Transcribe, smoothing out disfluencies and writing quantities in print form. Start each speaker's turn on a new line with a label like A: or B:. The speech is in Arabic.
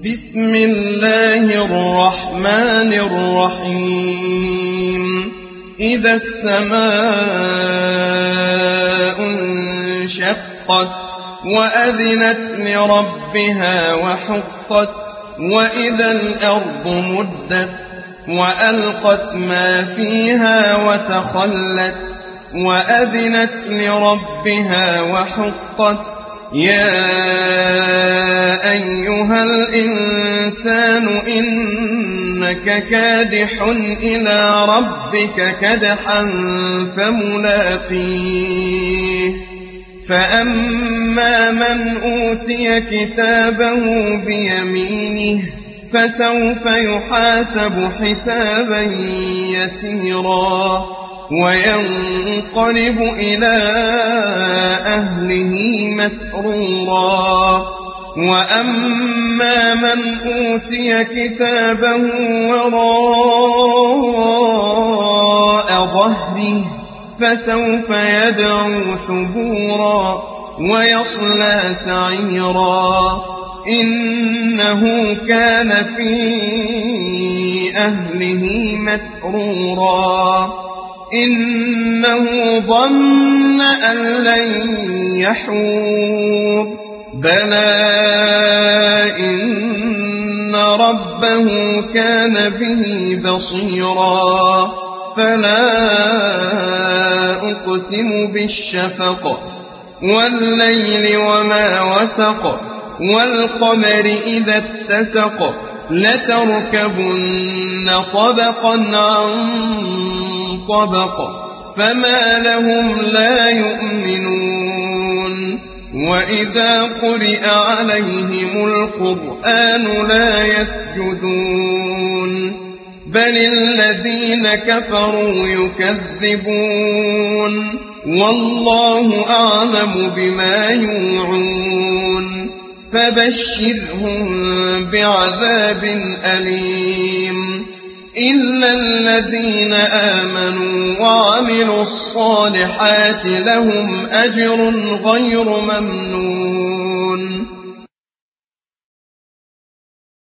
A: بسم الله الرحمن الرحيم إذا السماء انشقت وأذنت لربها وحقت وإذا الأرض مدت وألقت ما فيها وتخلت وأذنت لربها وحقت يا أيها الإنسان إنك كادح إلى ربك كدحا فملاقيه فأما من أوتي كتابه بيمينه فسوف يحاسب حسابا يسيرا وينقلب إلى أهله مسرورا وأما من أوتي كتابه وراء ظهره فسوف يدعو ثبورا ويصلى سعيرا إنه كان في أهله مسرورا إنه ظن أن لن يحور بلى إن ربه كان به بصيرا فلا أقسم بالشفق والليل وما وسق والقمر إذا اتسق لتركبن طبقا عن طبق فما لهم لا يؤمنون وإذا قرئ عليهم القرآن لا يسجدون بل الذين كفروا يكذبون والله أعلم بما يوعون فبشرهم بعذاب أليم إلا الذين آمنوا وعملوا الصالحات لهم أجر غير ممنون